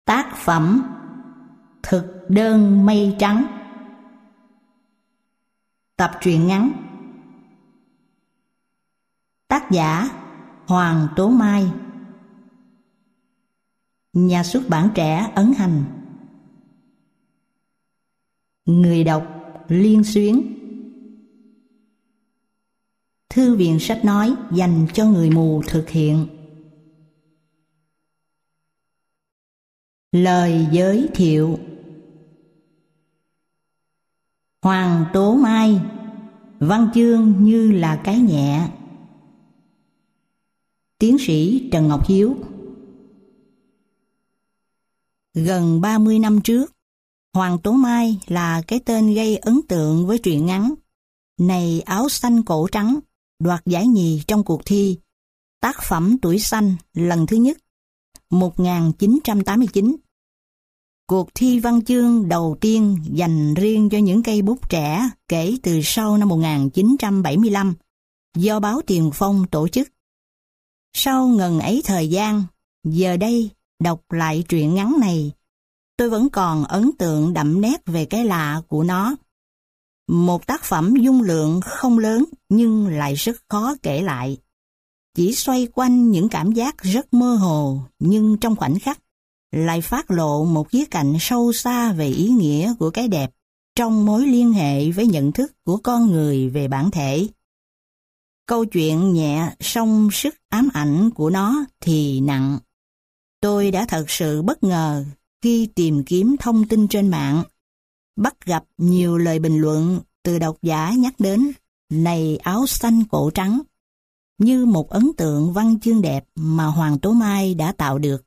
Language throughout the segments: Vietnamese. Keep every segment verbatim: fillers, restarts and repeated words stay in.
Tác phẩm Thực đơn mây trắng. Tập truyện ngắn. Tác giả Hoàng Tố Mai. Nhà xuất bản Trẻ Ấn Hành. Người đọc Liên Xuyến. Thư viện sách nói dành cho người mù thực hiện. Lời giới thiệu. Hoàng Tố Mai, văn chương như là cái nhẹ. Tiến sĩ Trần Ngọc Hiếu. Gần ba mươi năm trước, Hoàng Tố Mai là cái tên gây ấn tượng với truyện ngắn Này áo xanh cổ trắng, đoạt giải nhì trong cuộc thi Tác phẩm tuổi xanh lần thứ nhất một nghìn chín trăm tám mươi chín. Cuộc thi văn chương đầu tiên dành riêng cho những cây bút trẻ kể từ sau năm một nghìn chín trăm bảy mươi lăm, do báo Tiền Phong tổ chức. Sau ngần ấy thời gian, giờ đây đọc lại truyện ngắn này, tôi vẫn còn ấn tượng đậm nét về cái lạ của nó. Một tác phẩm dung lượng không lớn nhưng lại rất khó kể lại. Chỉ xoay quanh những cảm giác rất mơ hồ, nhưng trong khoảnh khắc lại phát lộ một khía cạnh sâu xa về ý nghĩa của cái đẹp trong mối liên hệ với nhận thức của con người về bản thể. Câu chuyện nhẹ song sức ám ảnh của nó thì nặng. Tôi đã thật sự bất ngờ khi tìm kiếm thông tin trên mạng, bắt gặp nhiều lời bình luận từ độc giả nhắc đến Này áo xanh cổ trắng như một ấn tượng văn chương đẹp mà Hoàng Tố Mai đã tạo được.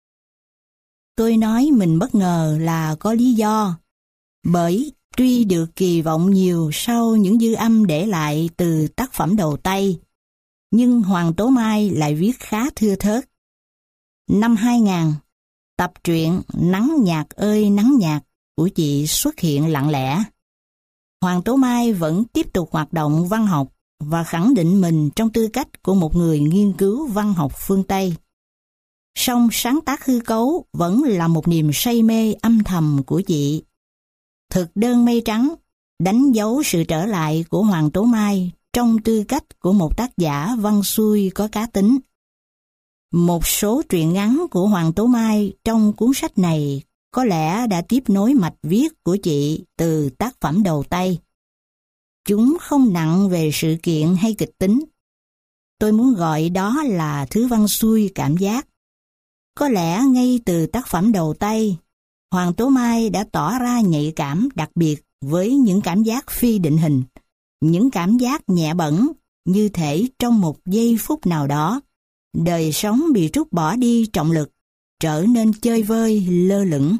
Tôi nói mình bất ngờ là có lý do, bởi tuy được kỳ vọng nhiều sau những dư âm để lại từ tác phẩm đầu tay, nhưng Hoàng Tố Mai lại viết khá thưa thớt. Năm hai nghìn, tập truyện Nắng nhạt ơi nắng nhạt của chị xuất hiện lặng lẽ. Hoàng Tố Mai vẫn tiếp tục hoạt động văn học và khẳng định mình trong tư cách của một người nghiên cứu văn học phương Tây. Song sáng tác hư cấu vẫn là một niềm say mê âm thầm của chị. Thực đơn mây trắng đánh dấu sự trở lại của Hoàng Tố Mai trong tư cách của một tác giả văn xuôi có cá tính. Một số truyện ngắn của Hoàng Tố Mai trong cuốn sách này có lẽ đã tiếp nối mạch viết của chị từ tác phẩm đầu tay. Chúng không nặng về sự kiện hay kịch tính. Tôi muốn gọi đó là thứ văn xuôi cảm giác. Có lẽ ngay từ tác phẩm đầu tay, Hoàng Tố Mai đã tỏ ra nhạy cảm đặc biệt với những cảm giác phi định hình, những cảm giác nhẹ bẫng như thể trong một giây phút nào đó, đời sống bị trút bỏ đi trọng lực, trở nên chơi vơi, lơ lửng.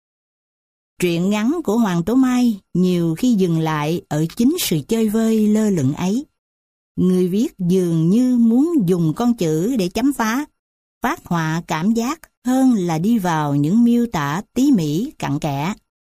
Truyện ngắn của Hoàng Tố Mai nhiều khi dừng lại ở chính sự chơi vơi lơ lửng ấy. Người viết dường như muốn dùng con chữ để chấm phá, phát họa cảm giác hơn là đi vào những miêu tả tỉ mỉ cặn kẽ.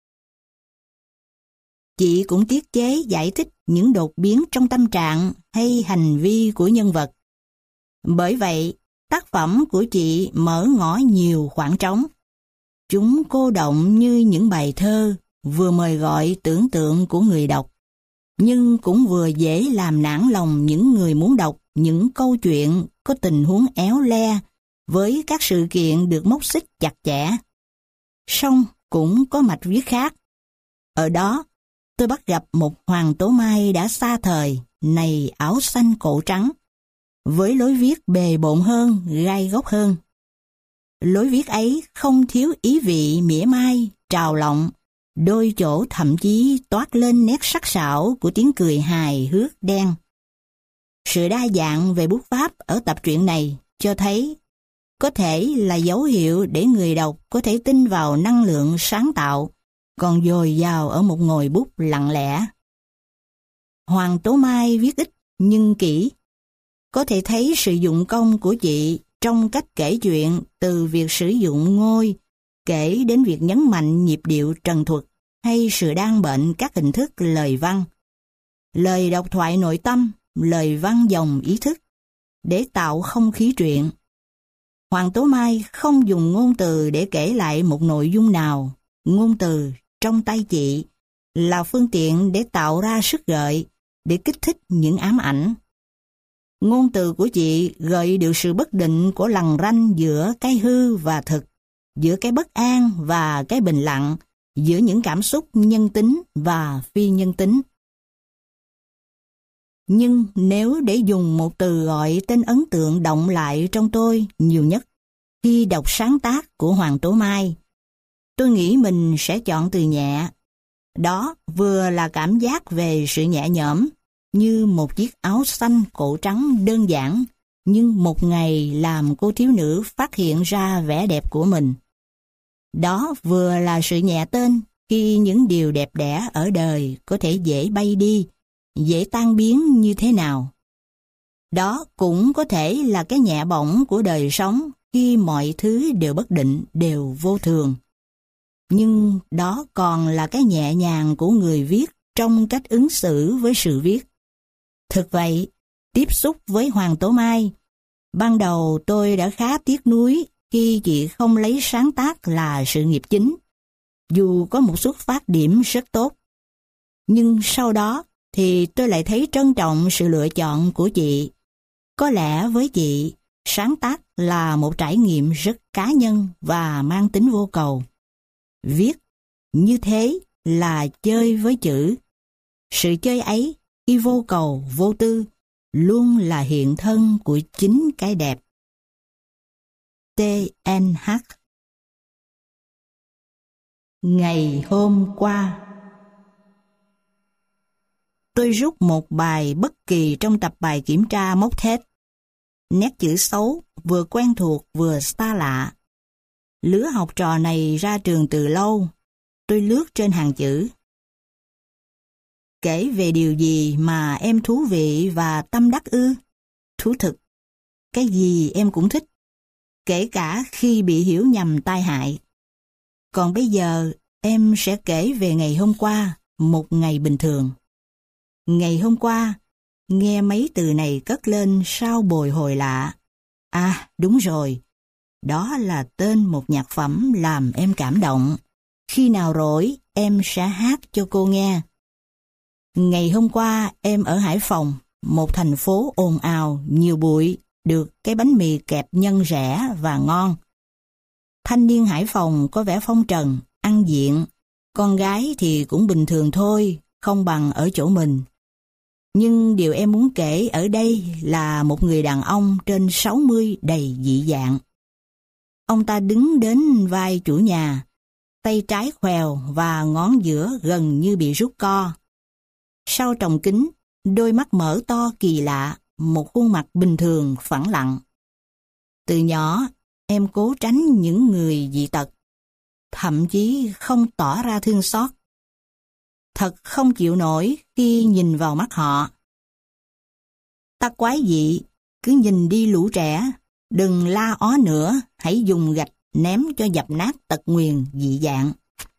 Chị cũng tiết chế giải thích những đột biến trong tâm trạng hay hành vi của nhân vật. Bởi vậy, tác phẩm của chị mở ngỏ nhiều khoảng trống. Chúng cô động như những bài thơ, vừa mời gọi tưởng tượng của người đọc, nhưng cũng vừa dễ làm nản lòng những người muốn đọc những câu chuyện có tình huống éo le với các sự kiện được móc xích chặt chẽ. Song cũng có mạch viết khác. Ở đó, tôi bắt gặp một Hoàng Tố Mai đã xa thời, Này áo xanh cổ trắng, với lối viết bề bộn hơn, gai góc hơn. Lối viết ấy không thiếu ý vị mỉa mai, trào lọng, đôi chỗ thậm chí toát lên nét sắc sảo của tiếng cười hài hước đen. Sự đa dạng về bút pháp ở tập truyện này cho thấy có thể là dấu hiệu để người đọc có thể tin vào năng lượng sáng tạo, còn dồi dào ở một ngòi bút lặng lẽ. Hoàng Tố Mai viết ít nhưng kỹ. Có thể thấy sự dụng công của chị trong cách kể chuyện, từ việc sử dụng ngôi, kể đến việc nhấn mạnh nhịp điệu trần thuật hay sự đan bệnh các hình thức lời văn. Lời độc thoại nội tâm, lời văn dòng ý thức, để tạo không khí truyện. Hoàng Tố Mai không dùng ngôn từ để kể lại một nội dung nào. Ngôn từ trong tay chị là phương tiện để tạo ra sức gợi, để kích thích những ám ảnh. Ngôn từ của chị gợi được sự bất định của lằn ranh giữa cái hư và thực, giữa cái bất an và cái bình lặng, giữa những cảm xúc nhân tính và phi nhân tính. Nhưng nếu để dùng một từ gọi tên ấn tượng động lại trong tôi nhiều nhất khi đọc sáng tác của Hoàng Tố Mai, tôi nghĩ mình sẽ chọn từ nhẹ. Đó vừa là cảm giác về sự nhẹ nhõm, như một chiếc áo xanh cổ trắng đơn giản, nhưng một ngày làm cô thiếu nữ phát hiện ra vẻ đẹp của mình. Đó vừa là sự nhẹ tên khi những điều đẹp đẽ ở đời có thể dễ bay đi, dễ tan biến như thế nào. Đó cũng có thể là cái nhẹ bỏng của đời sống khi mọi thứ đều bất định, đều vô thường. Nhưng đó còn là cái nhẹ nhàng của người viết trong cách ứng xử với sự viết. Thực vậy, tiếp xúc với Hoàng Tố Mai, ban đầu tôi đã khá tiếc nuối khi chị không lấy sáng tác là sự nghiệp chính, dù có một xuất phát điểm rất tốt. Nhưng sau đó thì tôi lại thấy trân trọng sự lựa chọn của chị. Có lẽ với chị, sáng tác là một trải nghiệm rất cá nhân và mang tính vô cầu. Viết như thế là chơi với chữ. Sự chơi ấy, khi vô cầu, vô tư, luôn là hiện thân của chính cái đẹp. T N H. Ngày hôm qua, tôi rút một bài bất kỳ trong tập bài kiểm tra mốc thét. Nét chữ xấu, vừa quen thuộc vừa xa lạ. Lứa học trò này ra trường từ lâu. Tôi lướt trên hàng chữ. Kể về điều gì mà em thú vị và tâm đắc ư? Thú thực. Cái gì em cũng thích, kể cả khi bị hiểu nhầm tai hại. Còn bây giờ, em sẽ kể về ngày hôm qua, một ngày bình thường. Ngày hôm qua, nghe mấy từ này cất lên sao bồi hồi lạ. À, đúng rồi, đó là tên một nhạc phẩm làm em cảm động. Khi nào rỗi, em sẽ hát cho cô nghe. Ngày hôm qua, em ở Hải Phòng, một thành phố ồn ào, nhiều bụi, được cái bánh mì kẹp nhân rẻ và ngon. Thanh niên Hải Phòng có vẻ phong trần, ăn diện, con gái thì cũng bình thường thôi, không bằng ở chỗ mình. Nhưng điều em muốn kể ở đây là một người đàn ông trên sáu mươi đầy dị dạng. Ông ta đứng đến vai chủ nhà, tay trái khèo và ngón giữa gần như bị rút co. Sau tròng kính, đôi mắt mở to kỳ lạ, một khuôn mặt bình thường phẳng lặng. Từ nhỏ, em cố tránh những người dị tật, thậm chí không tỏ ra thương xót. Thật không chịu nổi khi nhìn vào mắt họ. Ta quái dị, cứ nhìn đi lũ trẻ, đừng la ó nữa, hãy dùng gạch ném cho dập nát tật nguyền dị dạng.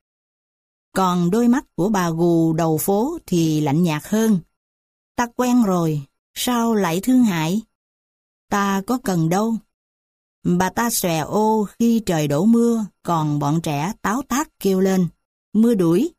Còn đôi mắt của bà gù đầu phố thì lạnh nhạt hơn. Ta quen rồi, sao lại thương hại? Ta có cần đâu. Bà ta xòe ô khi trời đổ mưa, còn bọn trẻ táo tát kêu lên, mưa đuổi.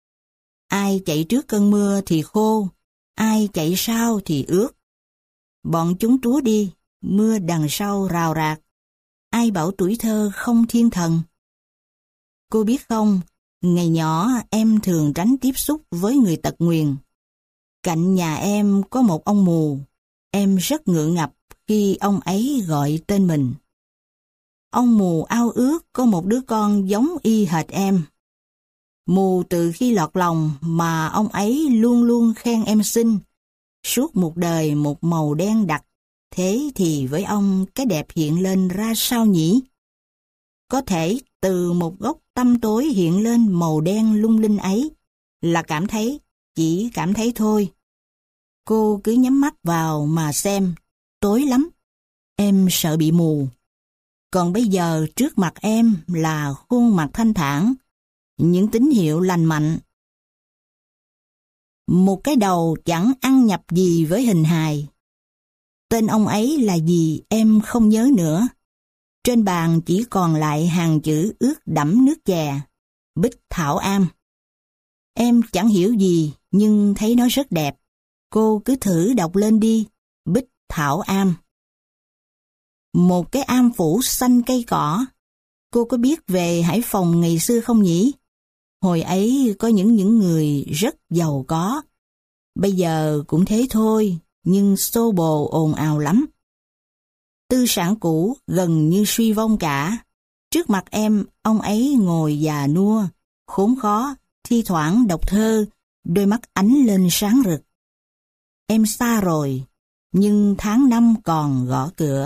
Ai chạy trước cơn mưa thì khô, ai chạy sau thì ướt. Bọn chúng trúa đi, mưa đằng sau rào rạc. Ai bảo tuổi thơ không thiên thần? Cô biết không, ngày nhỏ em thường tránh tiếp xúc với người tật nguyền. Cạnh nhà em có một ông mù, em rất ngượng ngập khi ông ấy gọi tên mình. Ông mù ao ước có một đứa con giống y hệt em. Mù từ khi lọt lòng mà ông ấy luôn luôn khen em xinh. Suốt một đời một màu đen đặc, thế thì với ông cái đẹp hiện lên ra sao nhỉ? Có thể từ một góc tăm tối hiện lên màu đen lung linh ấy, là cảm thấy, chỉ cảm thấy thôi. Cô cứ nhắm mắt vào mà xem, tối lắm, em sợ bị mù. Còn bây giờ trước mặt em là khuôn mặt thanh thản, những tín hiệu lành mạnh. Một cái đầu chẳng ăn nhập gì với hình hài. Tên ông ấy là gì em không nhớ nữa. Trên bàn chỉ còn lại hàng chữ ướt đẫm nước chè, Bích Thảo Am. Em chẳng hiểu gì, nhưng thấy nó rất đẹp. Cô cứ thử đọc lên đi, Bích Thảo Am. Một cái am phủ xanh cây cỏ. Cô có biết về Hải Phòng ngày xưa không nhỉ? Hồi ấy có những những người rất giàu có. Bây giờ cũng thế thôi, nhưng xô bồ ồn ào lắm. Tư sản cũ gần như suy vong cả. Trước mặt em, ông ấy ngồi già nua, khốn khó, thi thoảng đọc thơ, đôi mắt ánh lên sáng rực. Em xa rồi, nhưng tháng năm còn gõ cửa.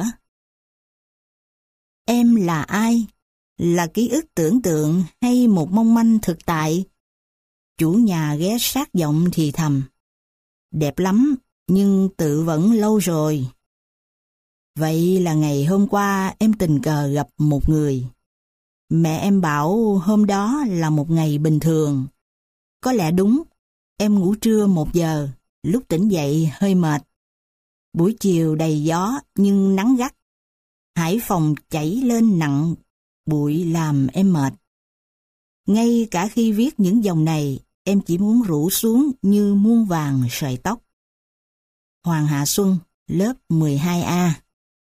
Em là ai? Là ký ức tưởng tượng hay một mong manh thực tại? Chủ nhà ghé sát giọng thì thầm. Đẹp lắm, nhưng tự vẫn lâu rồi. Vậy là ngày hôm qua em tình cờ gặp một người. Mẹ em bảo hôm đó là một ngày bình thường. Có lẽ đúng, em ngủ trưa một giờ, lúc tỉnh dậy hơi mệt. Buổi chiều đầy gió nhưng nắng gắt. Hải Phòng chảy lên nặng, bụi làm em mệt. Ngay cả khi viết những dòng này, em chỉ muốn rủ xuống như muôn vàng sợi tóc. Hoàng Hạ Xuân, lớp mười hai A.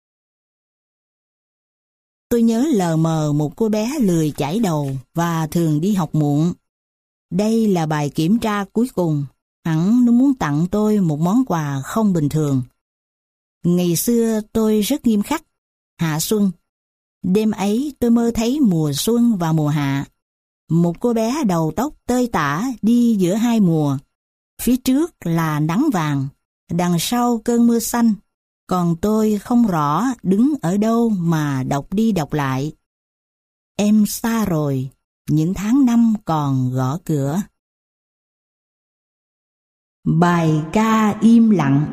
Tôi nhớ lờ mờ một cô bé lười chải đầu và thường đi học muộn. Đây là bài kiểm tra cuối cùng, hẳn nó muốn tặng tôi một món quà không bình thường. Ngày xưa tôi rất nghiêm khắc. Hạ Xuân. Đêm ấy tôi mơ thấy mùa xuân và mùa hạ. Một cô bé đầu tóc tơi tả đi giữa hai mùa. Phía trước là nắng vàng, đằng sau cơn mưa xanh. Còn tôi không rõ đứng ở đâu mà đọc đi đọc lại. Em xa rồi, những tháng năm còn gõ cửa. Bài ca im lặng.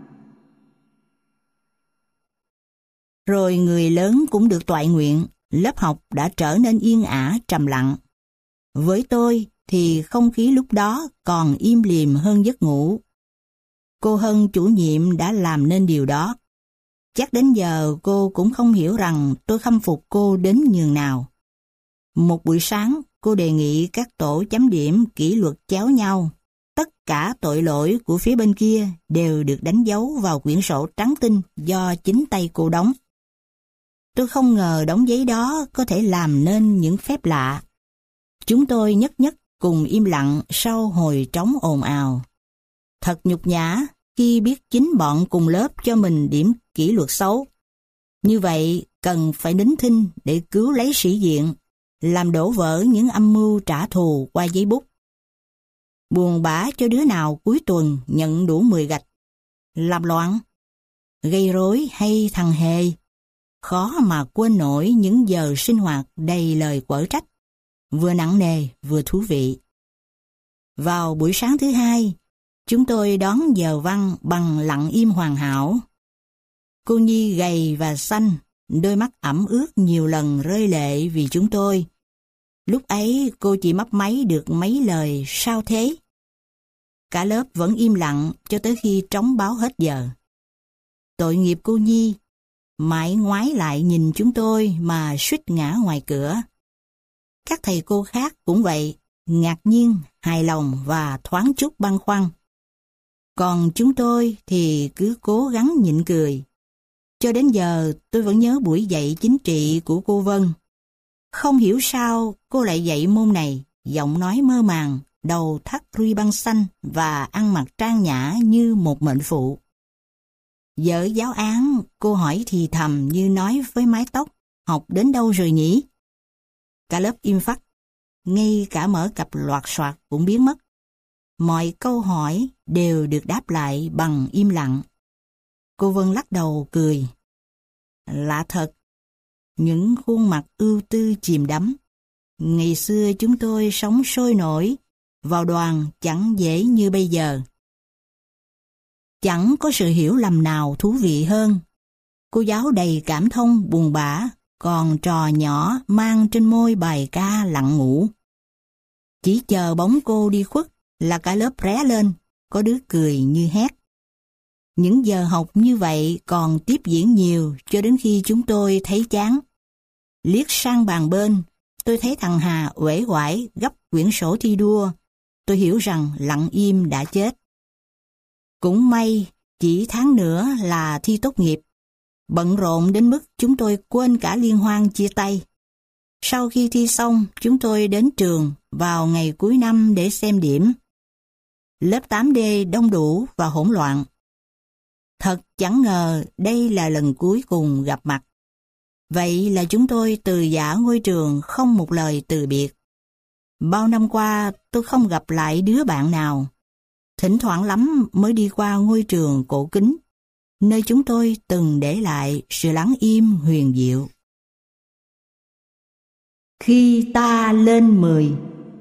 Rồi người lớn cũng được toại nguyện, lớp học đã trở nên yên ả trầm lặng. Với tôi thì không khí lúc đó còn im lìm hơn giấc ngủ. Cô Hân chủ nhiệm đã làm nên điều đó. Chắc đến giờ cô cũng không hiểu rằng tôi khâm phục cô đến nhường nào. Một buổi sáng, cô đề nghị các tổ chấm điểm kỷ luật chéo nhau. Tất cả tội lỗi của phía bên kia đều được đánh dấu vào quyển sổ trắng tinh do chính tay cô đóng. Tôi không ngờ đống giấy đó có thể làm nên những phép lạ. Chúng tôi nhất nhất cùng im lặng sau hồi trống ồn ào. Thật nhục nhã khi biết chính bọn cùng lớp cho mình điểm kỷ luật xấu. Như vậy cần phải nín thinh để cứu lấy sĩ diện, làm đổ vỡ những âm mưu trả thù qua giấy bút. Buồn bã cho đứa nào cuối tuần nhận đủ mười gạch. Làm loạn, gây rối hay thằng hề. Khó mà quên nổi những giờ sinh hoạt đầy lời quở trách, vừa nặng nề vừa thú vị. Vào buổi sáng thứ hai, chúng tôi đón giờ văn bằng lặng im hoàn hảo. Cô Nhi gầy và xanh, đôi mắt ẩm ướt nhiều lần rơi lệ vì chúng tôi. Lúc ấy cô chỉ mấp máy được mấy lời sao thế. Cả lớp vẫn im lặng cho tới khi trống báo hết giờ. Tội nghiệp cô Nhi, mãi ngoái lại nhìn chúng tôi mà suýt ngã ngoài cửa. Các thầy cô khác cũng vậy, ngạc nhiên, hài lòng và thoáng chút băn khoăn. Còn chúng tôi thì cứ cố gắng nhịn cười. Cho đến giờ tôi vẫn nhớ buổi dạy chính trị của cô Vân. Không hiểu sao cô lại dạy môn này, giọng nói mơ màng, đầu thắt ruy băng xanh và ăn mặc trang nhã như một mệnh phụ. Dở giáo án, cô hỏi thì thầm như nói với mái tóc, học đến đâu rồi nhỉ? Cả lớp im phắt, ngay cả mở cặp loạt soạt cũng biến mất. Mọi câu hỏi đều được đáp lại bằng im lặng. Cô Vân lắc đầu cười. Lạ thật, những khuôn mặt ưu tư chìm đắm. Ngày xưa chúng tôi sống sôi nổi, vào đoàn chẳng dễ như bây giờ. Chẳng có sự hiểu lầm nào thú vị hơn. Cô giáo đầy cảm thông buồn bã, còn trò nhỏ mang trên môi bài ca lặng ngủ. Chỉ chờ bóng cô đi khuất là cả lớp ré lên, có đứa cười như hét. Những giờ học như vậy còn tiếp diễn nhiều cho đến khi chúng tôi thấy chán. Liếc sang bàn bên, tôi thấy thằng Hà uể oải gấp quyển sổ thi đua. Tôi hiểu rằng Lặng Im đã chết. Cũng may, chỉ tháng nữa là thi tốt nghiệp. Bận rộn đến mức chúng tôi quên cả liên hoan chia tay. Sau khi thi xong, chúng tôi đến trường vào ngày cuối năm để xem điểm. Lớp tám D đông đủ và hỗn loạn. Thật chẳng ngờ đây là lần cuối cùng gặp mặt. Vậy là chúng tôi từ giã ngôi trường không một lời từ biệt. Bao năm qua tôi không gặp lại đứa bạn nào. Thỉnh thoảng lắm mới đi qua ngôi trường cổ kính, nơi chúng tôi từng để lại sự lắng im huyền diệu. Khi ta lên mười.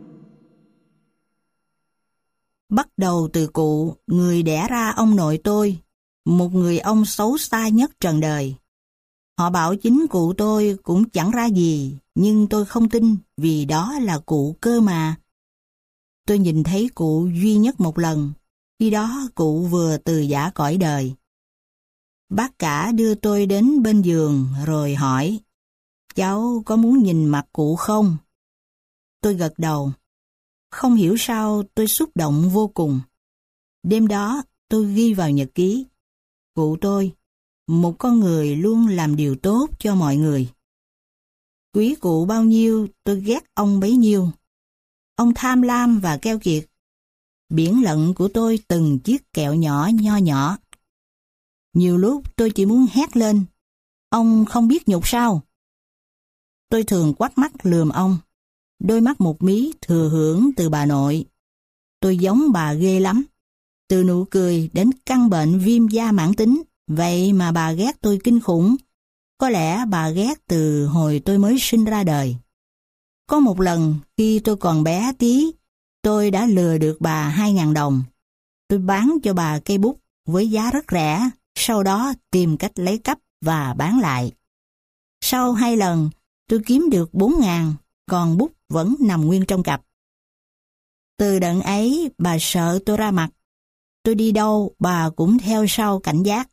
Bắt đầu từ cụ, người đẻ ra ông nội tôi, một người ông xấu xa nhất trần đời. Họ bảo chính cụ tôi cũng chẳng ra gì, nhưng tôi không tin vì đó là cụ cơ mà. Tôi nhìn thấy cụ duy nhất một lần, khi đó cụ vừa từ giã cõi đời. Bác cả đưa tôi đến bên giường rồi hỏi, cháu có muốn nhìn mặt cụ không? Tôi gật đầu. Không hiểu sao tôi xúc động vô cùng. Đêm đó tôi ghi vào nhật ký. Cụ tôi, một con người luôn làm điều tốt cho mọi người. Quý cụ bao nhiêu, tôi ghét ông bấy nhiêu. Ông tham lam và keo kiệt. Biển lận của tôi từng chiếc kẹo nhỏ nho nhỏ. Nhiều lúc tôi chỉ muốn hét lên, ông không biết nhục sao? Tôi thường quắt mắt lườm ông. Đôi mắt một mí thừa hưởng từ bà nội. Tôi giống bà ghê lắm. Từ nụ cười đến căn bệnh viêm da mãn tính. Vậy mà bà ghét tôi kinh khủng. Có lẽ bà ghét từ hồi tôi mới sinh ra đời. Có một lần khi tôi còn bé tí, tôi đã lừa được bà hai ngàn đồng. Tôi bán cho bà cây bút với giá rất rẻ, sau đó tìm cách lấy cắp và bán lại. Sau hai lần, tôi kiếm được bốn ngàn, còn bút vẫn nằm nguyên trong cặp. Từ đợt ấy, bà sợ tôi ra mặt. Tôi đi đâu, bà cũng theo sau cảnh giác.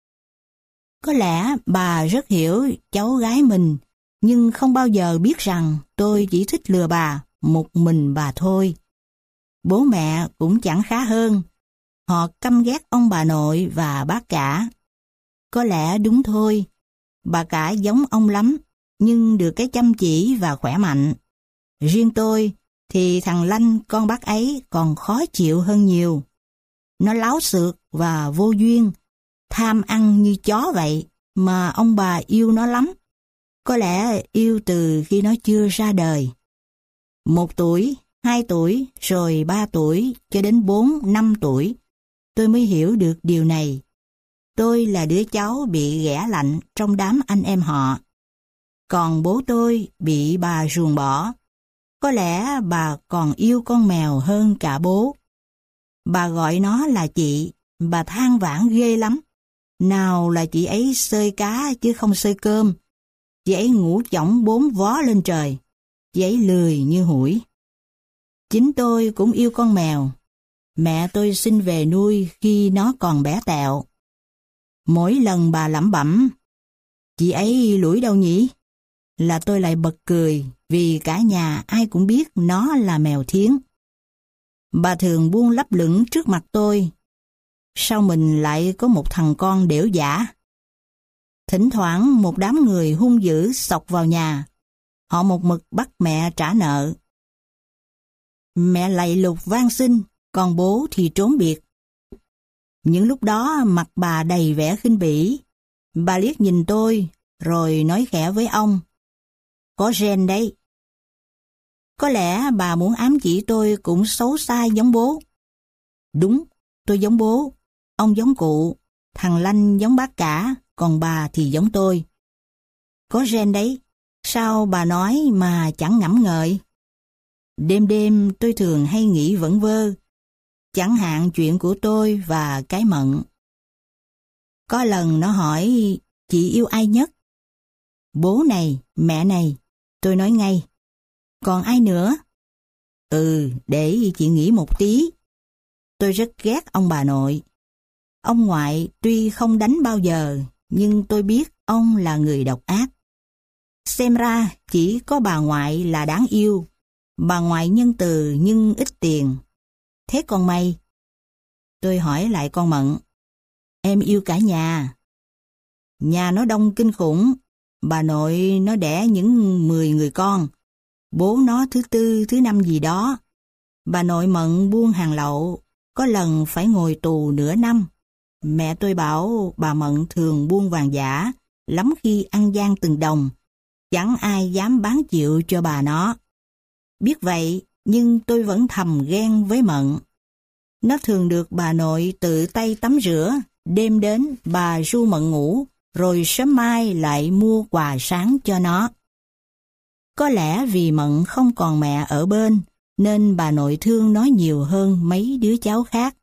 Có lẽ bà rất hiểu cháu gái mình, nhưng không bao giờ biết rằng tôi chỉ thích lừa bà, một mình bà thôi. Bố mẹ cũng chẳng khá hơn. Họ căm ghét ông bà nội và bác cả. Có lẽ đúng thôi, bà cả giống ông lắm, nhưng được cái chăm chỉ và khỏe mạnh. Riêng tôi thì thằng Lanh con bác ấy còn khó chịu hơn nhiều. Nó láo xược và vô duyên, tham ăn như chó vậy, mà ông bà yêu nó lắm. Có lẽ yêu từ khi nó chưa ra đời. Một tuổi, hai tuổi, rồi ba tuổi, cho đến bốn, năm tuổi, tôi mới hiểu được điều này. Tôi là đứa cháu bị ghẻ lạnh trong đám anh em họ. Còn bố tôi bị bà ruồng bỏ. Có lẽ bà còn yêu con mèo hơn cả bố. Bà gọi nó là chị, bà than vãn ghê lắm. Nào là chị ấy xơi cá chứ không xơi cơm. Chị ấy ngủ chõng bốn vó lên trời. Chị ấy lười như hủi. Chính tôi cũng yêu con mèo. Mẹ tôi xin về nuôi khi nó còn bé tẹo. Mỗi lần bà lẩm bẩm, chị ấy lủi đâu nhỉ? Là tôi lại bật cười vì cả nhà ai cũng biết nó là mèo thiến. Bà thường buông lấp lửng trước mặt tôi. Sao mình lại có một thằng con đểu giả? Thỉnh thoảng một đám người hung dữ xộc vào nhà. Họ một mực bắt mẹ trả nợ. Mẹ lạy lục van xin, còn bố thì trốn biệt. Những lúc đó mặt bà đầy vẻ khinh bỉ. Bà liếc nhìn tôi, rồi nói khẽ với ông. Có gen đấy. Có lẽ bà muốn ám chỉ tôi cũng xấu xa giống bố. Đúng, tôi giống bố. Ông giống cụ. Thằng Lanh giống bác cả, còn bà thì giống tôi. Có gen đấy. Sao bà nói mà chẳng ngẫm ngợi? Đêm đêm tôi thường hay nghĩ vẩn vơ. Chẳng hạn chuyện của tôi và cái Mận. Có lần nó hỏi chị yêu ai nhất? Bố này, mẹ này. Tôi nói ngay. Còn ai nữa? Ừ, để chị nghĩ một tí. Tôi rất ghét ông bà nội. Ông ngoại tuy không đánh bao giờ, nhưng tôi biết ông là người độc ác. Xem ra chỉ có bà ngoại là đáng yêu. Bà ngoại nhân từ nhưng ít tiền. Thế còn mày? Tôi hỏi lại con Mận. Em yêu cả nhà. Nhà nó đông kinh khủng. Bà nội nó đẻ những mười người con. Bố nó thứ tư, thứ năm gì đó. Bà nội Mận buôn hàng lậu, có lần phải ngồi tù nửa năm. Mẹ tôi bảo bà Mận thường buôn vàng giả, lắm khi ăn gian từng đồng. Chẳng ai dám bán chịu cho bà nó. Biết vậy, nhưng tôi vẫn thầm ghen với Mận. Nó thường được bà nội tự tay tắm rửa, đêm đến bà ru Mận ngủ, rồi sớm mai lại mua quà sáng cho nó. Có lẽ vì Mận không còn mẹ ở bên, nên bà nội thương nó nhiều hơn mấy đứa cháu khác.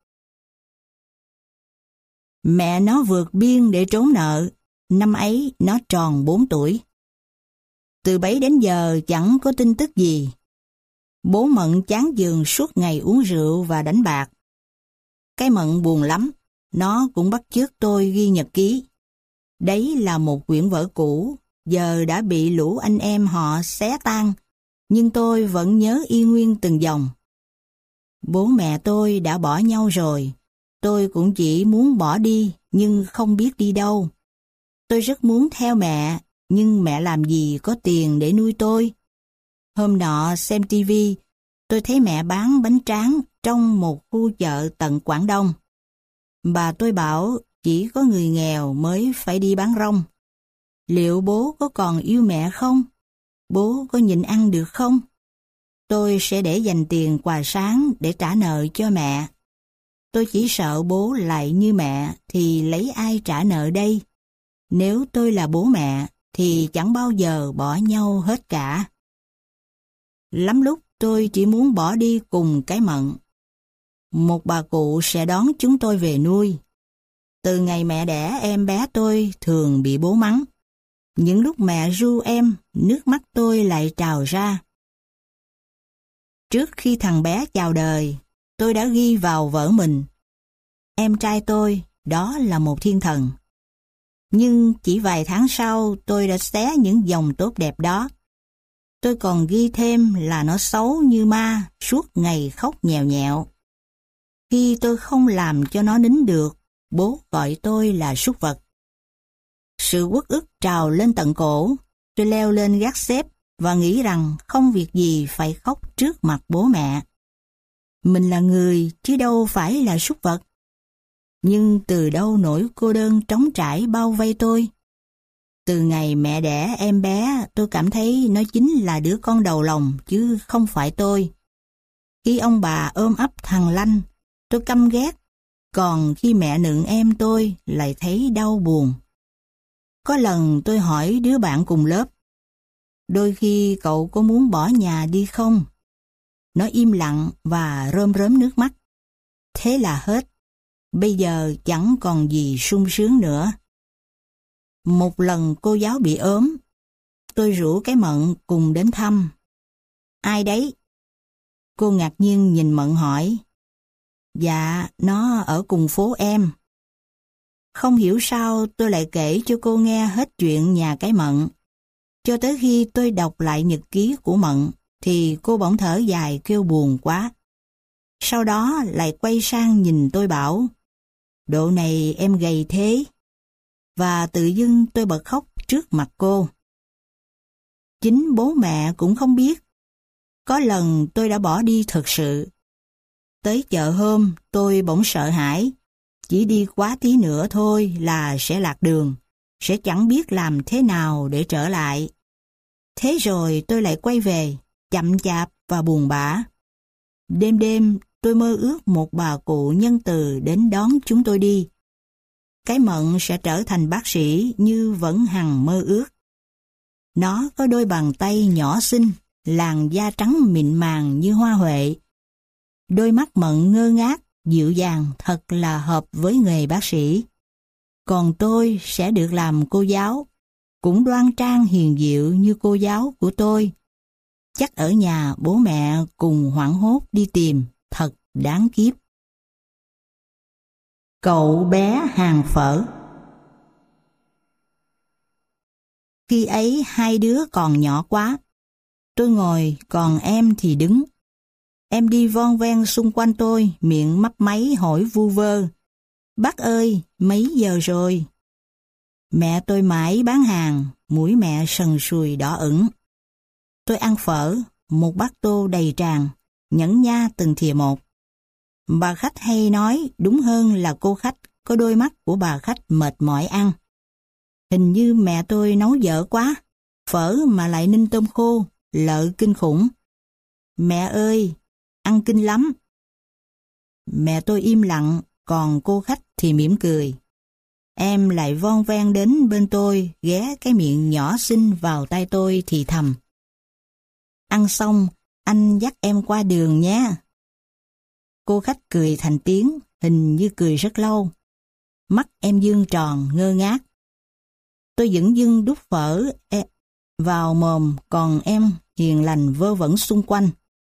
Mẹ nó vượt biên để trốn nợ, năm ấy nó tròn bốn tuổi. Từ bấy đến giờ chẳng có tin tức gì. Bố Mận chán chường suốt ngày uống rượu và đánh bạc. Cái Mận buồn lắm, nó cũng bắt chước tôi ghi nhật ký. Đấy là một quyển vở cũ, giờ đã bị lũ anh em họ xé tan, nhưng tôi vẫn nhớ y nguyên từng dòng. Bố mẹ tôi đã bỏ nhau rồi, tôi cũng chỉ muốn bỏ đi nhưng không biết đi đâu. Tôi rất muốn theo mẹ, nhưng mẹ làm gì có tiền để nuôi tôi. Hôm nọ xem tivi, tôi thấy mẹ bán bánh tráng trong một khu chợ tận Quảng Đông. Bà tôi bảo chỉ có người nghèo mới phải đi bán rong. Liệu bố có còn yêu mẹ không? Bố có nhịn ăn được không? Tôi sẽ để dành tiền quà sáng để trả nợ cho mẹ. Tôi chỉ sợ bố lại như mẹ thì lấy ai trả nợ đây? Nếu tôi là bố mẹ thì chẳng bao giờ bỏ nhau hết cả. Lắm lúc tôi chỉ muốn bỏ đi cùng cái Mận. Một bà cụ sẽ đón chúng tôi về nuôi. Từ ngày mẹ đẻ em bé tôi thường bị bố mắng. Những lúc mẹ ru em, nước mắt tôi lại trào ra. Trước khi thằng bé chào đời, tôi đã ghi vào vở mình. Em trai tôi, đó là một thiên thần. Nhưng chỉ vài tháng sau tôi đã xé những dòng tốt đẹp đó. Tôi còn ghi thêm là nó xấu như ma, suốt ngày khóc nhèo nhẹo. Khi tôi không làm cho nó nín được, bố gọi tôi là súc vật. Sự uất ức trào lên tận cổ, tôi leo lên gác xếp và nghĩ rằng không việc gì phải khóc trước mặt bố mẹ. Mình là người chứ đâu phải là súc vật. Nhưng từ đâu nỗi cô đơn trống trải bao vây tôi? Từ ngày mẹ đẻ em bé, tôi cảm thấy nó chính là đứa con đầu lòng chứ không phải tôi. Khi ông bà ôm ấp thằng Lanh, tôi căm ghét. Còn khi mẹ nựng em tôi lại thấy đau buồn. Có lần tôi hỏi đứa bạn cùng lớp, đôi khi cậu có muốn bỏ nhà đi không? Nó im lặng và rơm rớm nước mắt. Thế là hết. Bây giờ chẳng còn gì sung sướng nữa. Một lần cô giáo bị ốm, tôi rủ cái Mận cùng đến thăm. Ai đấy? Cô ngạc nhiên nhìn Mận hỏi. Dạ, nó ở cùng phố em. Không hiểu sao tôi lại kể cho cô nghe hết chuyện nhà cái Mận. Cho tới khi tôi đọc lại nhật ký của Mận, thì cô bỗng thở dài kêu buồn quá. Sau đó lại quay sang nhìn tôi bảo, độ này em gầy thế. Và tự dưng tôi bật khóc trước mặt cô. Chính bố mẹ cũng không biết. Có lần tôi đã bỏ đi thật sự. Tới chợ hôm tôi bỗng sợ hãi. Chỉ đi quá tí nữa thôi là sẽ lạc đường, sẽ chẳng biết làm thế nào để trở lại. Thế rồi tôi lại quay về, chậm chạp và buồn bã. Đêm đêm tôi mơ ước một bà cụ nhân từ đến đón chúng tôi đi. Cái Mận sẽ trở thành bác sĩ như vẫn hằng mơ ước. Nó có đôi bàn tay nhỏ xinh, làn da trắng mịn màng như hoa huệ. Đôi mắt Mận ngơ ngác, dịu dàng thật là hợp với nghề bác sĩ. Còn tôi sẽ được làm cô giáo, cũng đoan trang hiền diệu như cô giáo của tôi. Chắc ở nhà bố mẹ cùng hoảng hốt đi tìm, thật đáng kiếp. Cậu bé hàng phở. Khi ấy hai đứa còn nhỏ quá. Tôi ngồi, còn em thì đứng. Em đi von ven xung quanh tôi, miệng mấp máy hỏi vu vơ. Bác ơi, mấy giờ rồi? Mẹ tôi mãi bán hàng, mũi mẹ sần sùi đỏ ửng. Tôi ăn phở, một bát tô đầy tràn, nhẫn nha từng thìa một. Bà khách hay nói, đúng hơn là cô khách có đôi mắt của bà khách mệt mỏi ăn. Hình như mẹ tôi nấu dở quá, phở mà lại ninh tôm khô, lợ kinh khủng. Mẹ ơi, ăn kinh lắm. Mẹ tôi im lặng, còn cô khách thì mỉm cười. Em lại von ven đến bên tôi, ghé cái miệng nhỏ xinh vào tay tôi thì thầm. Ăn xong, anh dắt em qua đường nhé. Cô khách cười thành tiếng, hình như cười rất lâu. Mắt em dương tròn, ngơ ngác. Tôi dửng dưng đút phở e, vào mồm, còn em hiền lành vơ vẩn xung quanh.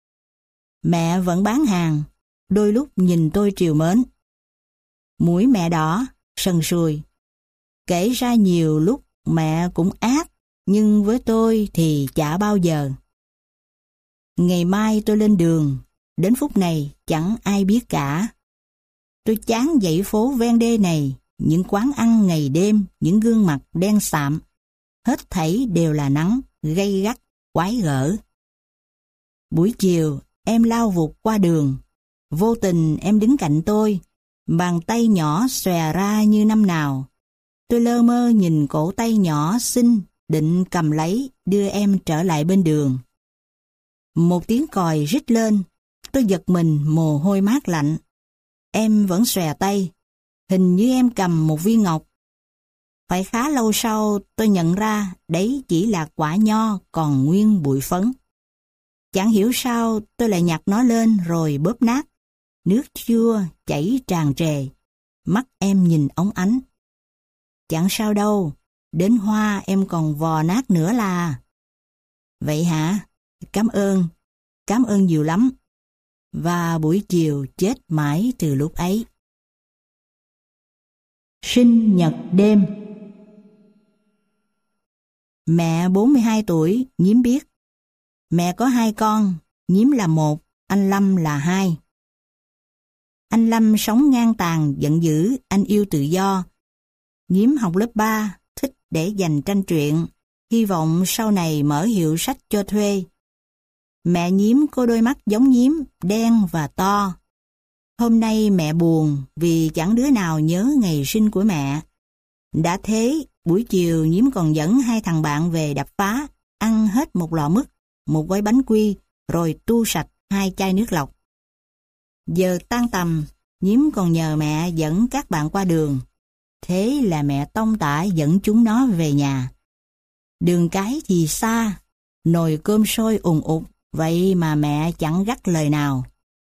Mẹ vẫn bán hàng, đôi lúc nhìn tôi trìu mến. Mũi mẹ đỏ, sần sùi. Kể ra nhiều lúc mẹ cũng ác, nhưng với tôi thì chả bao giờ. Ngày mai tôi lên đường, đến phút này chẳng ai biết cả. Tôi chán dãy phố ven đê này, những quán ăn ngày đêm, những gương mặt đen sạm. Hết thảy đều là nắng, gay gắt, quái gở. Buổi chiều, em lao vụt qua đường. Vô tình em đứng cạnh tôi, bàn tay nhỏ xòe ra như năm nào. Tôi lơ mơ nhìn cổ tay nhỏ xinh, định cầm lấy, đưa em trở lại bên đường. Một tiếng còi rít lên, tôi giật mình mồ hôi mát lạnh. Em vẫn xòe tay, hình như em cầm một viên ngọc. Phải khá lâu sau tôi nhận ra đấy chỉ là quả nho còn nguyên bụi phấn. Chẳng hiểu sao tôi lại nhặt nó lên rồi bóp nát. Nước chua chảy tràn trề, mắt em nhìn óng ánh. Chẳng sao đâu, đến hoa em còn vò nát nữa là. Vậy hả? Cảm ơn, cảm ơn nhiều lắm. Và buổi chiều chết mãi từ lúc ấy. Sinh nhật đêm. Mẹ bốn mươi hai tuổi, Nhím biết. Mẹ có hai con, Nhím là một, anh Lâm là hai. Anh Lâm sống ngang tàn, giận dữ, anh yêu tự do. Nhím học lớp ba, thích để dành tranh truyện, hy vọng sau này mở hiệu sách cho thuê. Mẹ Nhím có đôi mắt giống Nhím, đen và to. Hôm nay mẹ buồn vì chẳng đứa nào nhớ ngày sinh của mẹ. Đã thế, buổi chiều Nhím còn dẫn hai thằng bạn về đập phá, ăn hết một lọ mứt, một gói bánh quy, rồi tu sạch hai chai nước lọc. Giờ tan tầm, Nhím còn nhờ mẹ dẫn các bạn qua đường. Thế là mẹ tông tả dẫn chúng nó về nhà. Đường cái thì xa, nồi cơm sôi ùn ụt, vậy mà mẹ chẳng gắt lời nào.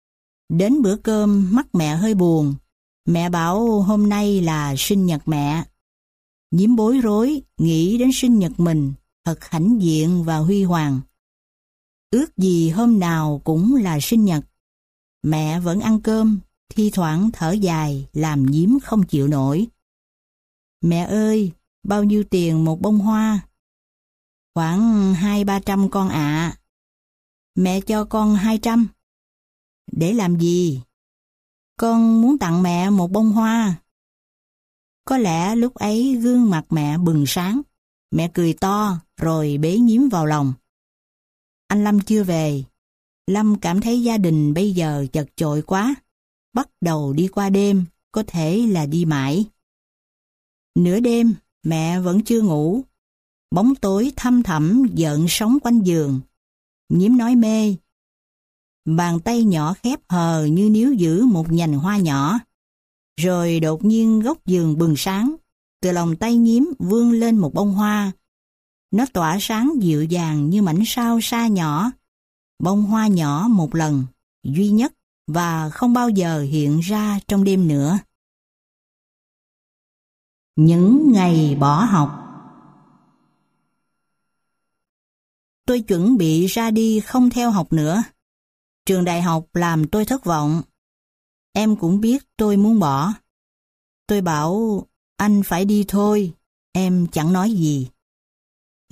Đến bữa cơm mắt mẹ hơi buồn. Mẹ bảo hôm nay là sinh nhật mẹ. Nhím bối rối, nghĩ đến sinh nhật mình, thật hãnh diện và huy hoàng. Ước gì hôm nào cũng là sinh nhật. Mẹ vẫn ăn cơm, thi thoảng thở dài làm Nhím không chịu nổi. Mẹ ơi, bao nhiêu tiền một bông hoa? Khoảng hai ba trăm con ạ. Mẹ cho con hai trăm. Để làm gì? Con muốn tặng mẹ một bông hoa. Có lẽ lúc ấy gương mặt mẹ bừng sáng. Mẹ cười to rồi bế Nhím vào lòng. Anh Lâm chưa về. Lâm cảm thấy gia đình bây giờ chật chội quá. Bắt đầu đi qua đêm, có thể là đi mãi. Nửa đêm, mẹ vẫn chưa ngủ. Bóng tối thăm thẳm gợn sóng quanh giường. Nhím nói mê. Bàn tay nhỏ khép hờ như níu giữ một nhành hoa nhỏ. Rồi đột nhiên góc giường bừng sáng. Từ lòng tay Nhím vươn lên một bông hoa. Nó tỏa sáng dịu dàng như mảnh sao sa nhỏ. Bông hoa nhỏ một lần, duy nhất và không bao giờ hiện ra trong đêm nữa. Những ngày bỏ học. Tôi chuẩn bị ra đi không theo học nữa. Trường đại học làm tôi thất vọng. Em cũng biết tôi muốn bỏ. Tôi bảo anh phải đi thôi, em chẳng nói gì.